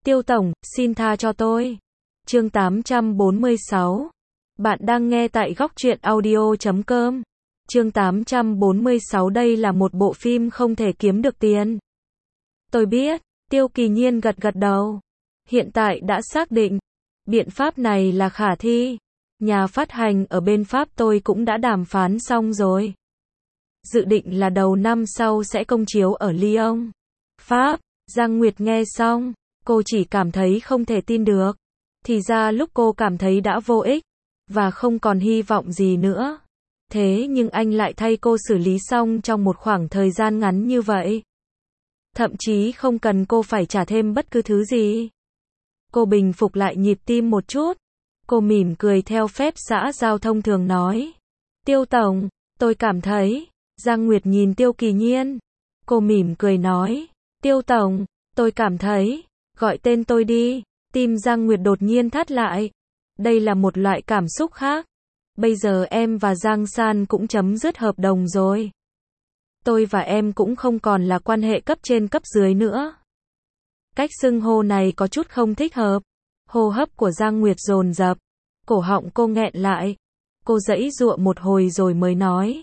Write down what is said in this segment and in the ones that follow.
Tiêu tổng, xin tha cho tôi. Chương 846. Bạn đang nghe tại góc truyện audio.com. Chương 846. Đây là một bộ phim không thể kiếm được tiền. Tôi biết, Tiêu Kỳ Nhiên gật gật đầu. Hiện tại đã xác định, biện pháp này là khả thi. Nhà phát hành ở bên Pháp tôi cũng đã đàm phán xong rồi. Dự định là đầu năm sau sẽ công chiếu ở Lyon, Pháp. Giang Nguyệt nghe xong, cô chỉ cảm thấy không thể tin được. Thì ra lúc cô cảm thấy đã vô ích, và không còn hy vọng gì nữa. Thế nhưng anh lại thay cô xử lý xong trong một khoảng thời gian ngắn như vậy. Thậm chí không cần cô phải trả thêm bất cứ thứ gì. Cô bình phục lại nhịp tim một chút. Cô mỉm cười theo phép xã giao thông thường nói. Tiêu tổng, tôi cảm thấy. Giang Nguyệt nhìn Tiêu Kỳ Nhiên. Cô mỉm cười nói. Tiêu tổng, tôi cảm thấy. Gọi tên tôi đi. Tim Giang Nguyệt đột nhiên thắt lại. Đây là một loại cảm xúc khác. Bây giờ em và Giang San cũng chấm dứt hợp đồng rồi. Tôi và em cũng không còn là quan hệ cấp trên cấp dưới nữa. Cách xưng hô này có chút không thích hợp. Hô hấp của Giang Nguyệt dồn dập. Cổ họng cô nghẹn lại. Cô giãy giụa một hồi rồi mới nói.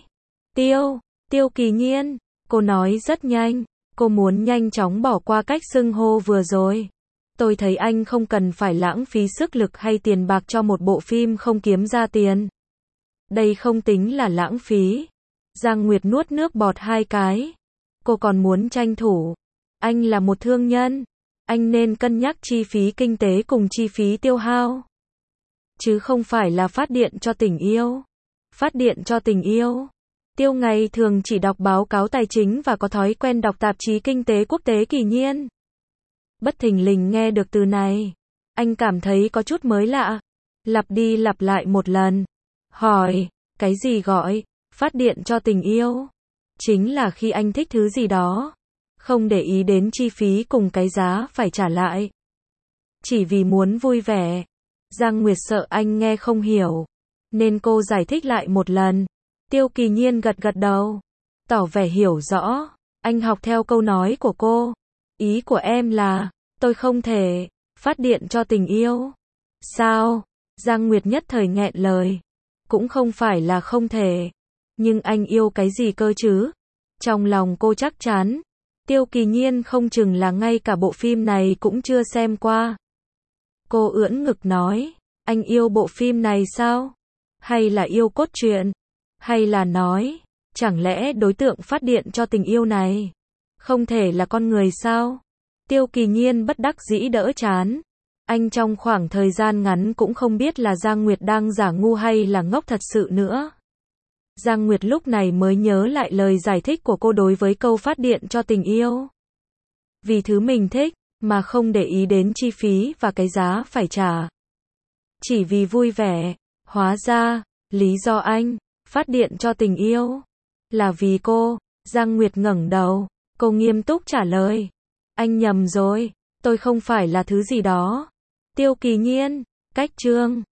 Tiêu Kỳ Nhiên. Cô nói rất nhanh. Cô muốn nhanh chóng bỏ qua cách xưng hô vừa rồi. Tôi thấy anh không cần phải lãng phí sức lực hay tiền bạc cho một bộ phim không kiếm ra tiền. Đây không tính là lãng phí. Giang Nguyệt nuốt nước bọt 2 cái. Cô còn muốn tranh thủ. Anh là một thương nhân. Anh nên cân nhắc chi phí kinh tế cùng chi phí tiêu hao. Chứ không phải là phát điện cho tình yêu. Phát điện cho tình yêu. Tiêu ngày thường chỉ đọc báo cáo tài chính và có thói quen đọc tạp chí kinh tế quốc tế. Kỳ Nhiên bất thình lình nghe được từ này. Anh cảm thấy có chút mới lạ. Lặp đi lặp lại một lần. Hỏi, cái gì gọi phát điện cho tình yêu? Chính là khi anh thích thứ gì đó, không để ý đến chi phí cùng cái giá phải trả lại. Chỉ vì muốn vui vẻ. Giang Nguyệt sợ anh nghe không hiểu, nên cô giải thích lại một lần. Tiêu Kỳ Nhiên gật gật đầu, tỏ vẻ hiểu rõ. Anh học theo câu nói của cô. Ý của em là, tôi không thể phát điện cho tình yêu. Sao? Giang Nguyệt nhất thời nghẹn lời. Cũng không phải là không thể. Nhưng anh yêu cái gì cơ chứ? Trong lòng cô chắc chắn. Tiêu Kỳ Nhiên không chừng là ngay cả bộ phim này cũng chưa xem qua. Cô ưỡn ngực nói. Anh yêu bộ phim này sao? Hay là yêu cốt truyện? Hay là nói, chẳng lẽ đối tượng phát điện cho tình yêu này không thể là con người sao? Tiêu Kỳ Nhiên bất đắc dĩ đỡ chán. Anh trong khoảng thời gian ngắn cũng không biết là Giang Nguyệt đang giả ngu hay là ngốc thật sự nữa. Giang Nguyệt lúc này mới nhớ lại lời giải thích của cô đối với câu phát điện cho tình yêu. Vì thứ mình thích, mà không để ý đến chi phí và cái giá phải trả. Chỉ vì vui vẻ. Hóa ra, lý do anh phát điện cho tình yêu là vì cô. Giang Nguyệt ngẩng đầu. Cô nghiêm túc trả lời. Anh nhầm rồi. Tôi không phải là thứ gì đó. Tiêu Kỳ Nhiên, cách chương